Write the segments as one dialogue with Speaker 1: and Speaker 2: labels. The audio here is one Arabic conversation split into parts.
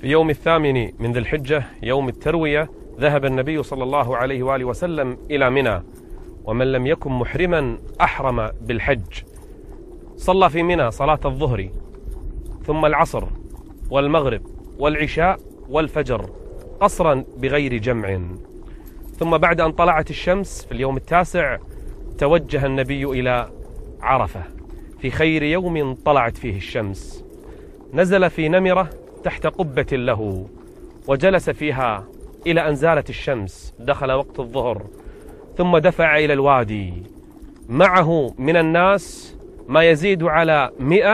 Speaker 1: في يوم 8 من ذي الحجة يوم التروية ذهب النبي صلى الله عليه وآله وسلم إلى منى، ومن لم يكن محرما أحرم بالحج. صلى في منى صلاة الظهر ثم العصر والمغرب والعشاء والفجر قصرا بغير جمع. ثم بعد أن طلعت الشمس في اليوم 9 توجه النبي إلى عرفة في خير يوم طلعت فيه الشمس. نزل في نمرة تحت قبة له وجلس فيها إلى أن زالت الشمس، دخل وقت الظهر، ثم دفع إلى الوادي. معه من الناس ما يزيد على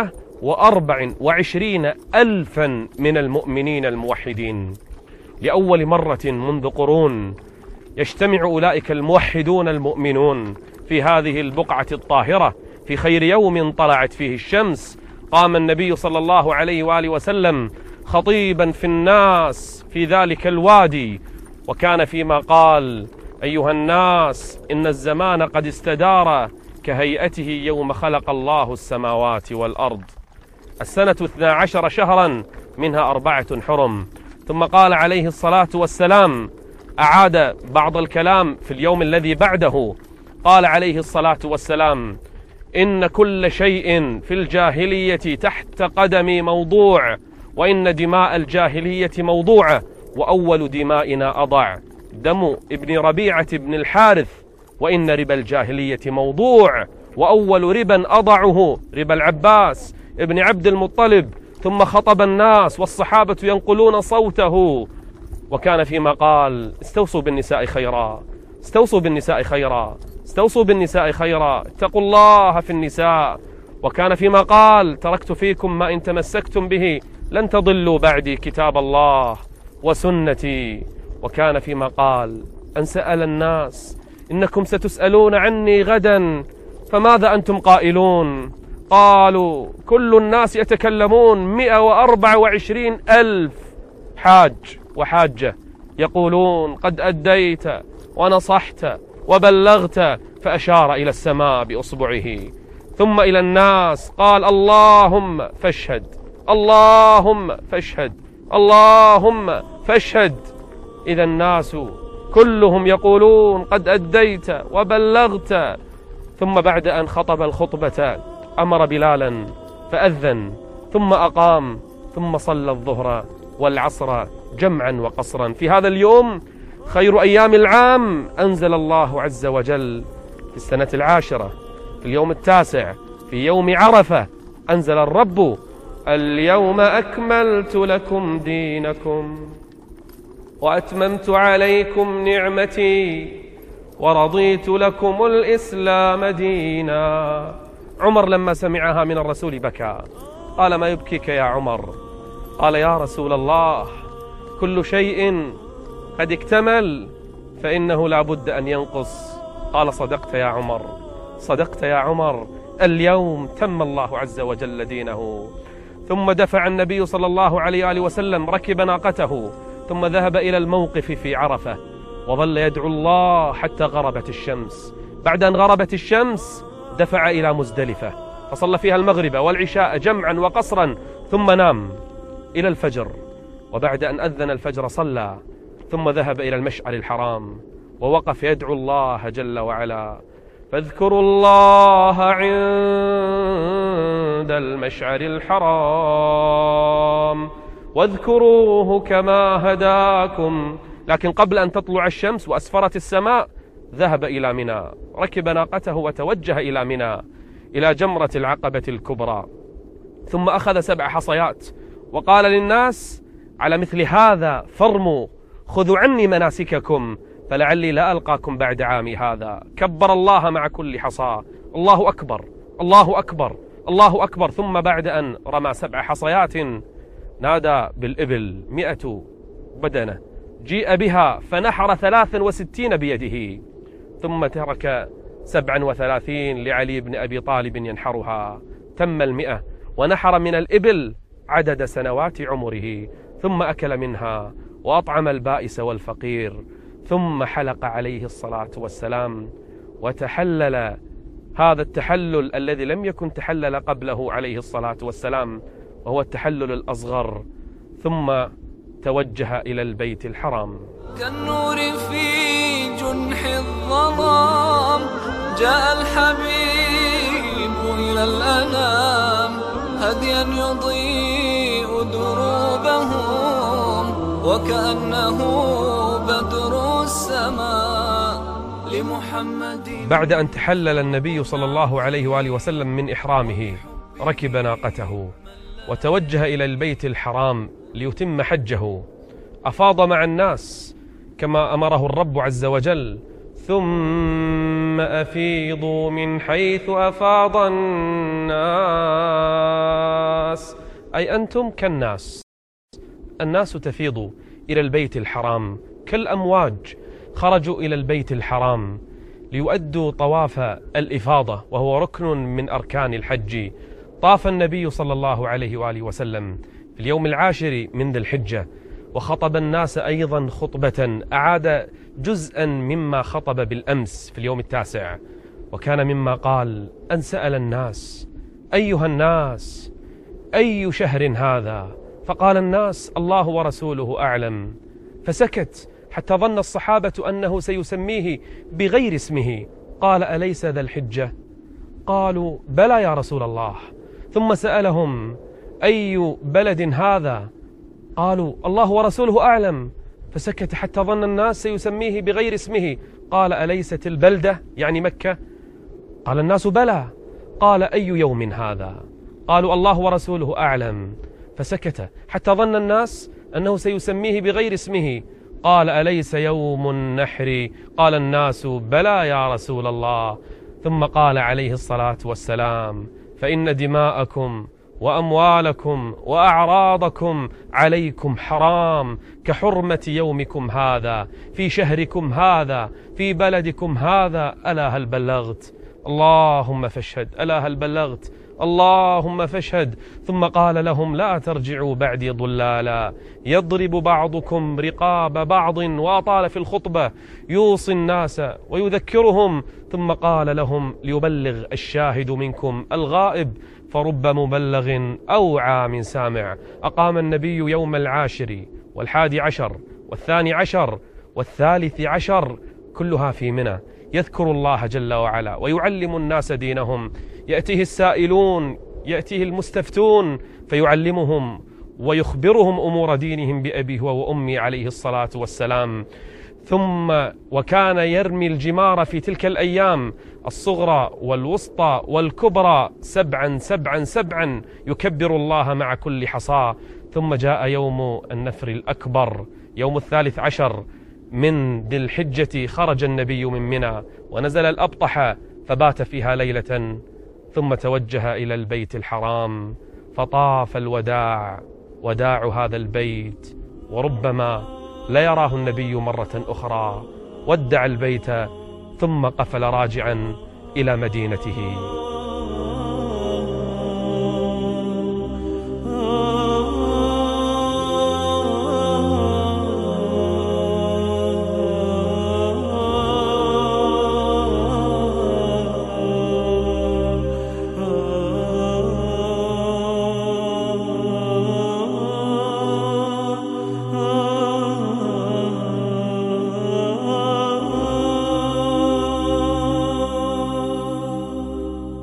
Speaker 1: 124 ألفا من المؤمنين الموحدين. لأول مرة منذ قرون يجتمع أولئك الموحدون المؤمنون في هذه البقعة الطاهرة في خير يوم طلعت فيه الشمس. قام النبي صلى الله عليه وآله وسلم خطيبا في الناس في ذلك الوادي، وكان فيما قال: أيها الناس، إن الزمان قد استدار كهيئته يوم خلق الله السماوات والأرض. السنة 12 شهرا منها 4 حرم. ثم قال عليه الصلاة والسلام، أعاد بعض الكلام في اليوم الذي بعده، قال عليه الصلاة والسلام: إن كل شيء في الجاهلية تحت قدمي موضوع، وإن دماء الجاهلية موضوعة، وأول دمائنا أضع دم ابن ربيعة بن الحارث، وإن ربا الجاهلية موضوع، وأول ربا أضعه ربا العباس ابن عبد المطلب. ثم خطب الناس والصحابة ينقلون صوته، وكان فيما قال: استوصوا بالنساء خيرا، استوصوا بالنساء خيرا، استوصوا بالنساء خيرا، اتقوا الله في النساء. وكان فيما قال: تركت فيكم ما إن تمسكتم به لن تضلوا بعدي كتاب الله وسنتي. وكان فيما قال: أن سأل الناس: إنكم ستسألون عني غدا فماذا أنتم قائلون؟ قالوا: كل الناس يتكلمون، 124 ألف حاج وحاجة يقولون: قد أديت ونصحت وبلغت. فأشار إلى السماء بأصبعه، ثم إلى الناس قال: اللهم فاشهد، اللهم فاشهد، اللهم فاشهد. إذا الناس كلهم يقولون: قد أديت وبلغت. ثم بعد أن خطب الخطبة أمر بلالا فأذن، ثم أقام، ثم صلى الظهر والعصر جمعا وقصرا. في هذا اليوم خير أيام العام أنزل الله عز وجل في السنة 10 في اليوم 9 في يوم عرفة أنزل الرب: اليوم أكملت لكم دينكم وأتممت عليكم نعمتي ورضيت لكم الإسلام دينا. عمر لما سمعها من الرسول بكى، قال: ما يبكيك يا عمر؟ قال: يا رسول الله، كل شيء قد اكتمل فإنه لا بد أن ينقص. قال: صدقت يا عمر، صدقت يا عمر، اليوم تم الله عز وجل دينه. ثم دفع النبي صلى الله عليه وآله وسلم، ركب ناقته، ثم ذهب إلى الموقف في عرفة وظل يدعو الله حتى غربت الشمس. بعد أن غربت الشمس دفع إلى مزدلفة فصلى فيها المغرب والعشاء جمعا وقصرا، ثم نام إلى الفجر. وبعد أن أذن الفجر صلى، ثم ذهب إلى المشعر الحرام ووقف يدعو الله جل وعلا: فاذكروا الله عند المشعر الحرام واذكروه كما هداكم. لكن قبل أن تطلع الشمس وأسفرت السماء ذهب إلى منى، ركب ناقته وتوجه إلى منى إلى جمرة العقبة الكبرى. ثم أخذ 7 حصيات وقال للناس: على مثل هذا فارموا، خذوا عني مناسككم فلعلي لا ألقاكم بعد عامي هذا. كبر الله مع كل حصى: الله أكبر، الله أكبر، الله أكبر. ثم بعد أن رمى 7 حصيات نادى بالإبل 100 بدنة، جيء بها فنحر 63 بيده، ثم ترك 37 لعلي بن أبي طالب ينحرها. تم 100 ونحر من الإبل عدد سنوات عمره، ثم أكل منها وأطعم البائس والفقير. ثم حلق عليه الصلاة والسلام وتحلل هذا التحلل الذي لم يكن تحلل قبله عليه الصلاة والسلام، وهو التحلل الأصغر. ثم توجه إلى البيت الحرام.
Speaker 2: كالنور في جنح الظلام جاء الحبيب إلى الأنام هديا يضيء دروبهم وكأنه بدر السماء لمحمد.
Speaker 1: بعد أن تحلل النبي صلى الله عليه وآله وسلم من إحرامه ركب ناقته وتوجه إلى البيت الحرام ليتم حجه. أفاض مع الناس كما أمره الرب عز وجل: ثم أفيضوا من حيث أفاض الناس، أي أنتم كالناس. الناس تفيض إلى البيت الحرام كالأمواج، خرجوا إلى البيت الحرام ليؤدوا طواف الإفاضة وهو ركن من أركان الحج. طاف النبي صلى الله عليه وآله وسلم في اليوم العاشر من ذي الحجة وخطب الناس أيضا خطبة، أعاد جزءا مما خطب بالأمس في اليوم التاسع، وكان مما قال: أن سأل الناس: أيها الناس، أي شهر هذا؟ فقال الناس: الله ورسوله أعلم. فسكت حتى ظن الصحابة أنه سيسميه بغير اسمه. قال: أليس ذا الحجة؟ قالوا: بلى يا رسول الله. ثم سألهم: أي بلد هذا؟ قالوا: الله ورسوله أعلم. فسكت حتى ظن الناس سيسميه بغير اسمه. قال: أليست البلدة يعني مكة؟ قال الناس: بلى. قال: أي يوم هذا؟ قالوا: الله ورسوله أعلم. فسكت حتى ظن الناس أنه سيسميه بغير اسمه. قال: أليس يوم النحر؟ قال الناس: بلى يا رسول الله. ثم قال عليه الصلاة والسلام: فإن دماءكم وأموالكم وأعراضكم عليكم حرام كحرمة يومكم هذا في شهركم هذا في بلدكم هذا. ألا هل بلغت؟ اللهم فاشهد. ألا هل بلغت؟ اللهم فاشهد. ثم قال لهم: لا ترجعوا بعدي ضلالا يضرب بعضكم رقاب بعض. وأطال في الخطبة يوصي الناس ويذكرهم. ثم قال لهم: ليبلغ الشاهد منكم الغائب فرب مبلغ أوعى من سامع. أقام النبي يوم العاشر والحادي عشر والثاني عشر والثالث عشر كلها في منى، يذكر الله جل وعلا ويعلم الناس دينهم. يأتيه السائلون، يأتيه المستفتون فيعلمهم ويخبرهم أمور دينهم بأبيه وأمي عليه الصلاة والسلام. ثم وكان يرمي الجمار في تلك الأيام الصغرى والوسطى والكبرى 7 7 7 يكبر الله مع كل حصاة. ثم جاء يوم النفر الأكبر يوم الثالث عشر من ذي الحجة، خرج النبي من منى ونزل الأبطح فبات فيها ليلة، ثم توجه إلى البيت الحرام فطاف الوداع، وداع هذا البيت، وربما لا يراه النبي مرة أخرى. ودع البيت ثم قفل راجعا إلى مدينته.